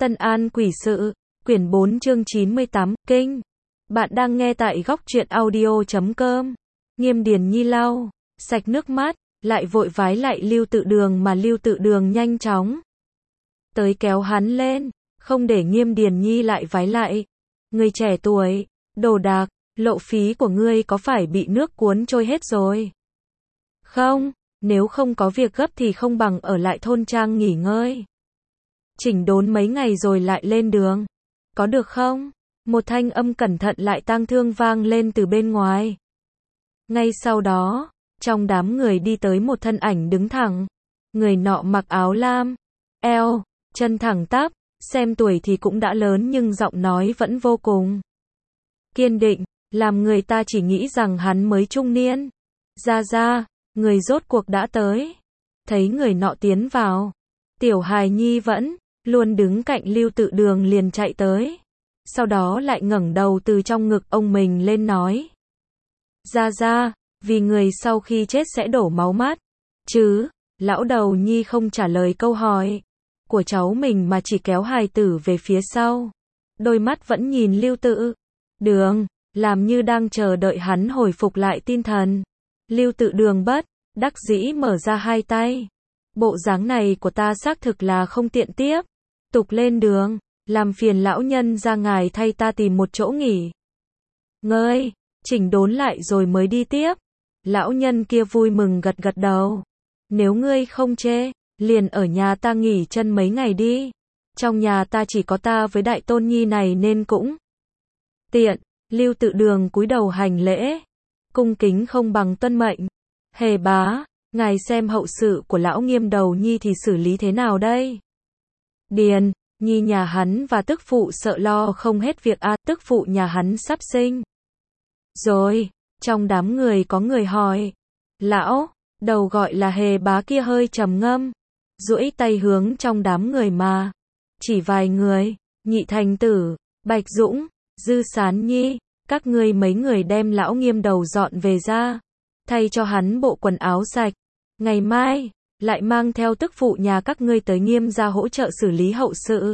Tân An Quỷ Sự, quyển 4 chương 98, Kinh. Bạn đang nghe tại góc truyện audio.com. Nghiêm Điền Nhi lau sạch nước mắt, lại vội vái lại Lưu Tự Đường mà Lưu Tự Đường nhanh chóng tới kéo hắn lên, không để Nghiêm Điền Nhi lại vái lại. Người trẻ tuổi, đồ đạc, lộ phí của ngươi có phải bị nước cuốn trôi hết rồi? Không, nếu không có việc gấp thì không bằng ở lại thôn trang nghỉ ngơi. Chỉnh đốn mấy ngày rồi lại lên đường. Có được không? Một thanh âm cẩn thận lại tang thương vang lên từ bên ngoài. Ngay sau đó, trong đám người đi tới một thân ảnh đứng thẳng. Người nọ mặc áo lam, eo, chân thẳng tắp, xem tuổi thì cũng đã lớn nhưng giọng nói vẫn vô cùng kiên định, làm người ta chỉ nghĩ rằng hắn mới trung niên. Ra, người rốt cuộc đã tới. Thấy người nọ tiến vào, Tiểu hài nhi vẫn luôn đứng cạnh Lưu Tự Đường liền chạy tới. Sau đó lại ngẩng đầu từ trong ngực ông mình lên nói. Ra, vì người sau khi chết sẽ đổ máu mắt. Chứ, lão đầu nhi không trả lời câu hỏi của cháu mình mà chỉ kéo hài tử về phía sau. Đôi mắt vẫn nhìn Lưu Tự Đường, làm như đang chờ đợi hắn hồi phục lại tinh thần. Lưu Tự Đường bất đắc dĩ mở ra hai tay. Bộ dáng này của ta xác thực là không tiện tiếp tục lên đường, làm phiền lão nhân ra ngài thay ta tìm một chỗ nghỉ ngơi, chỉnh đốn lại rồi mới đi tiếp. Lão nhân kia vui mừng gật gật đầu. Nếu ngươi không chê, liền ở nhà ta nghỉ chân mấy ngày đi. Trong nhà ta chỉ có ta với đại tôn nhi này nên cũng tiện. Lưu Tự Đường cúi đầu hành lễ, cung kính không bằng tuân mệnh. Hề bá, ngài xem hậu sự của lão Nghiêm đầu nhi thì xử lý thế nào đây? Điền Nhi nhà hắn và tức phụ sợ lo không hết việc tức phụ nhà hắn sắp sinh rồi. Trong đám người có người hỏi. Lão đầu gọi là Hề bá kia hơi trầm ngâm, duỗi tay hướng trong đám người mà chỉ vài người. Nhị Thành Tử, Bạch Dũng, Dư Sán Nhi, các ngươi mấy người đem lão Nghiêm đầu dọn về ra, thay cho hắn bộ quần áo sạch. Ngày mai lại mang theo tức phụ nhà các ngươi tới Nghiêm gia hỗ trợ xử lý hậu sự.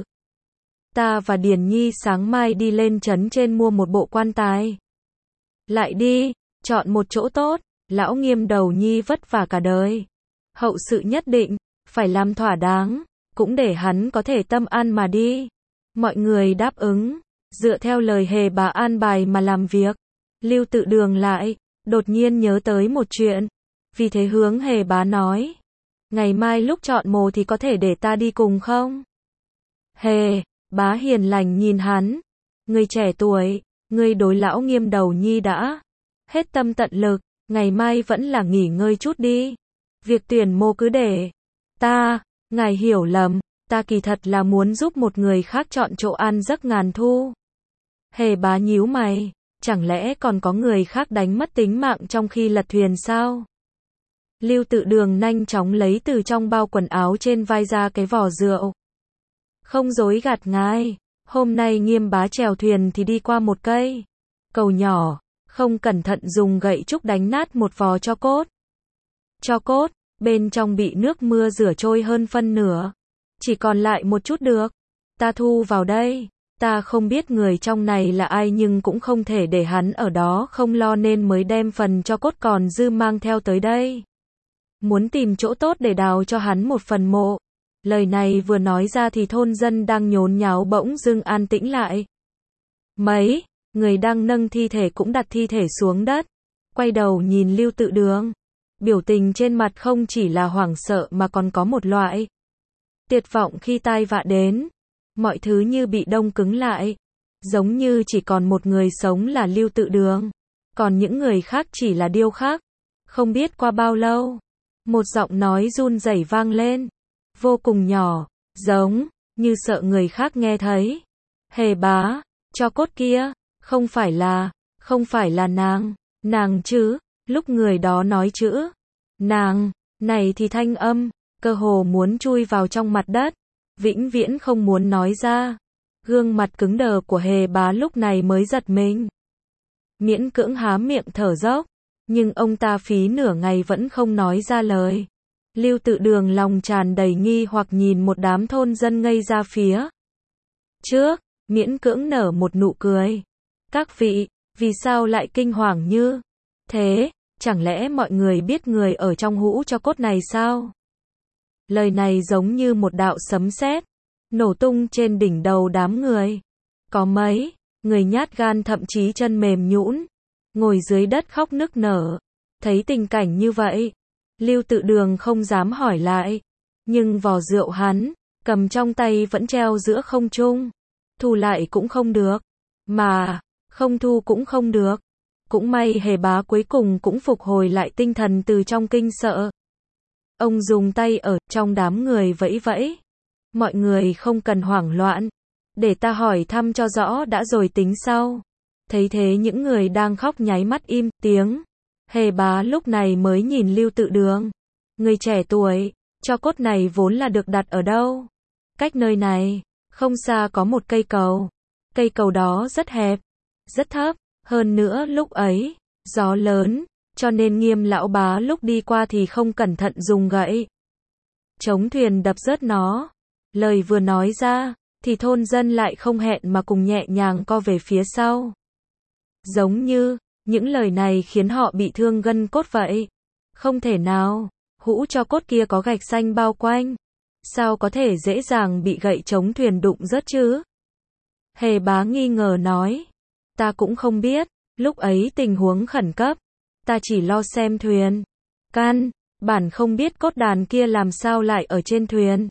Ta và Điền Nhi sáng mai đi lên trấn trên mua một bộ quan tài. Lại đi, chọn một chỗ tốt, lão Nghiêm đầu nhi vất vả cả đời. Hậu sự nhất định phải làm thỏa đáng, cũng để hắn có thể tâm an mà đi. Mọi người đáp ứng, dựa theo lời Hề bá an bài mà làm việc. Lưu Tự Đường lại đột nhiên nhớ tới một chuyện, vì thế hướng Hề bá nói. Ngày mai lúc chọn mồ thì có thể để ta đi cùng không? Hề bá hiền lành nhìn hắn. Người trẻ tuổi, người đối lão Nghiêm đầu nhi đã hết tâm tận lực, ngày mai vẫn là nghỉ ngơi chút đi. Việc tuyển mồ cứ để ta. Ngài hiểu lầm, ta kỳ thật là muốn giúp một người khác chọn chỗ an giấc ngàn thu. Hề bá nhíu mày, chẳng lẽ còn có người khác đánh mất tính mạng trong khi lật thuyền sao? Lưu Tự Đường nhanh chóng lấy từ trong bao quần áo trên vai ra cái vò rượu. Không dối gạt ngài, hôm nay Nghiêm bá chèo thuyền thì đi qua một cây cầu nhỏ, không cẩn thận dùng gậy trúc đánh nát một vò tro cốt. Tro cốt, bên trong bị nước mưa rửa trôi hơn phân nửa, chỉ còn lại một chút được. Ta thu vào đây. Ta không biết người trong này là ai nhưng cũng không thể để hắn ở đó không lo nên mới đem phần tro cốt còn dư mang theo tới đây. Muốn tìm chỗ tốt để đào cho hắn một phần mộ. Lời này vừa nói ra thì thôn dân đang nhốn nháo bỗng dưng an tĩnh lại. Mấy người đang nâng thi thể cũng đặt thi thể xuống đất, quay đầu nhìn Lưu Tự Đường. Biểu tình trên mặt không chỉ là hoảng sợ mà còn có một loại tuyệt vọng khi tai vạ đến. Mọi thứ như bị đông cứng lại, giống như chỉ còn một người sống là Lưu Tự Đường, còn những người khác chỉ là điêu khắc. Không biết qua bao lâu, một giọng nói run rẩy vang lên, vô cùng nhỏ, giống như sợ người khác nghe thấy. Hề bá, tro cốt kia, không phải là nàng chứ? Lúc người đó nói chữ nàng này thì thanh âm cơ hồ muốn chui vào trong mặt đất, vĩnh viễn không muốn nói ra. Gương mặt cứng đờ của Hề bá lúc này mới giật mình, miễn cưỡng há miệng thở dốc, nhưng ông ta phí nửa ngày vẫn không nói ra lời. Lưu Tự Đường lòng tràn đầy nghi hoặc nhìn một đám thôn dân ngây ra phía trước, miễn cưỡng nở một nụ cười. Các vị, vì sao lại kinh hoàng như thế? Chẳng lẽ mọi người biết người ở trong hũ cho cốt này sao? Lời này giống như một đạo sấm sét, nổ tung trên đỉnh đầu đám người. Có mấy người nhát gan thậm chí chân mềm nhũn, ngồi dưới đất khóc nức nở. Thấy tình cảnh như vậy, Lưu Tự Đường không dám hỏi lại, nhưng vò rượu hắn cầm trong tay vẫn treo giữa không trung. Thu lại cũng không được, mà không thu cũng không được. Cũng may Hề Bá cuối cùng cũng phục hồi lại tinh thần từ trong kinh sợ. Ông dùng tay ở trong đám người vẫy vẫy. Mọi người không cần hoảng loạn, để ta hỏi thăm cho rõ đã rồi tính sau. Thấy thế những người đang khóc nháy mắt im tiếng. Hề Bá lúc này mới nhìn Lưu Tự Đường. Người trẻ tuổi, cho cốt này vốn là được đặt ở đâu? Cách nơi này không xa có một cây cầu. Cây cầu đó rất hẹp, rất thấp. Hơn nữa lúc ấy, gió lớn, cho nên Nghiêm lão bá lúc đi qua thì không cẩn thận dùng gậy chống thuyền đập rớt nó. Lời vừa nói ra, thì thôn dân lại không hẹn mà cùng nhẹ nhàng co về phía sau. Giống như, những lời này khiến họ bị thương gân cốt vậy. Không thể nào, hũ cho cốt kia có gạch xanh bao quanh. Sao có thể dễ dàng bị gậy chống thuyền đụng rớt chứ? Hề Bá nghi ngờ nói. Ta cũng không biết, lúc ấy tình huống khẩn cấp. Ta chỉ lo xem thuyền. Căn bản không biết cốt đàn kia làm sao lại ở trên thuyền.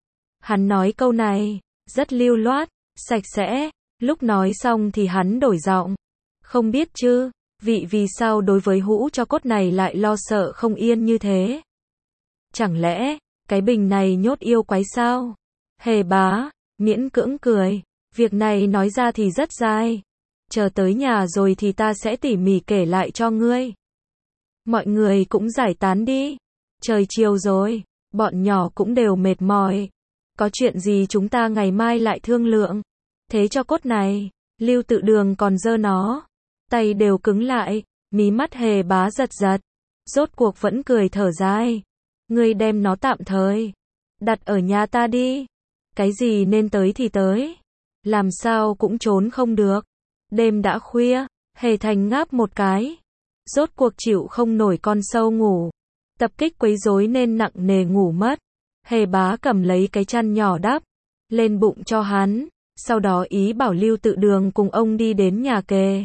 Hắn nói câu này rất lưu loát, sạch sẽ. Lúc nói xong thì hắn đổi giọng. Không biết chứ, vị vì sao đối với hũ cho cốt này lại lo sợ không yên như thế? Chẳng lẽ, cái bình này nhốt yêu quái sao? Hề Bá miễn cưỡng cười. Việc này nói ra thì rất dài. Chờ tới nhà rồi thì ta sẽ tỉ mỉ kể lại cho ngươi. Mọi người cũng giải tán đi. Trời chiều rồi, bọn nhỏ cũng đều mệt mỏi. Có chuyện gì chúng ta ngày mai lại thương lượng. Thế cho cốt này, Lưu Tự Đường còn giơ nó. Tay đều cứng lại, mí mắt Hề Bá giật giật. Rốt cuộc vẫn cười thở dài. Ngươi đem nó tạm thời đặt ở nhà ta đi. Cái gì nên tới thì tới. Làm sao cũng trốn không được. Đêm đã khuya, Hề Thành ngáp một cái. Rốt cuộc chịu không nổi con sâu ngủ. Tập kích quấy rối nên nặng nề ngủ mất. Hề Bá cầm lấy cái chăn nhỏ đắp lên bụng cho hắn. Sau đó ý bảo Lưu Tự Đường cùng ông đi đến nhà kề.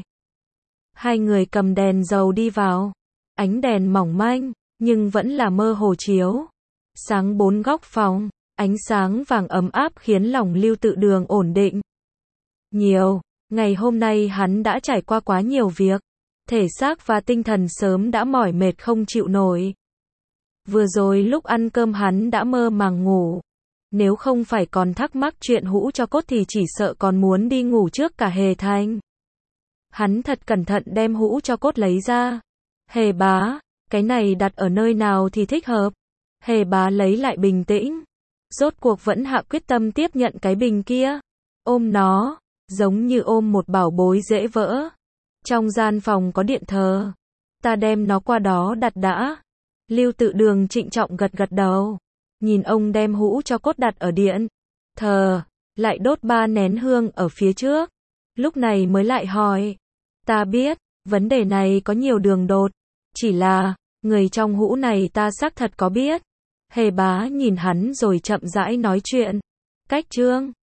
Hai người cầm đèn dầu đi vào. Ánh đèn mỏng manh, nhưng vẫn là mơ hồ chiếu sáng bốn góc phòng. Ánh sáng vàng ấm áp khiến lòng Lưu Tự Đường ổn định nhiều. Ngày hôm nay hắn đã trải qua quá nhiều việc. Thể xác và tinh thần sớm đã mỏi mệt không chịu nổi. Vừa rồi lúc ăn cơm hắn đã mơ màng ngủ. Nếu không phải còn thắc mắc chuyện hũ cho cốt thì chỉ sợ còn muốn đi ngủ trước cả Hề Thành. Hắn thật cẩn thận đem hũ cho cốt lấy ra. Hề Bá, cái này đặt ở nơi nào thì thích hợp? Hề Bá lấy lại bình tĩnh. Rốt cuộc vẫn hạ quyết tâm tiếp nhận cái bình kia. Ôm nó, giống như ôm một bảo bối dễ vỡ. Trong gian phòng có điện thờ. Ta đem nó qua đó đặt đã. Lưu Tự Đường trịnh trọng gật gật đầu. Nhìn ông đem hũ cho cốt đặt ở điện thờ, lại đốt 3 nén hương ở phía trước. Lúc này mới lại hỏi. Ta biết, vấn đề này có nhiều đường đột. Chỉ là, người trong hũ này ta xác thật có biết. Hề Bá nhìn hắn rồi chậm rãi nói chuyện. Cách chương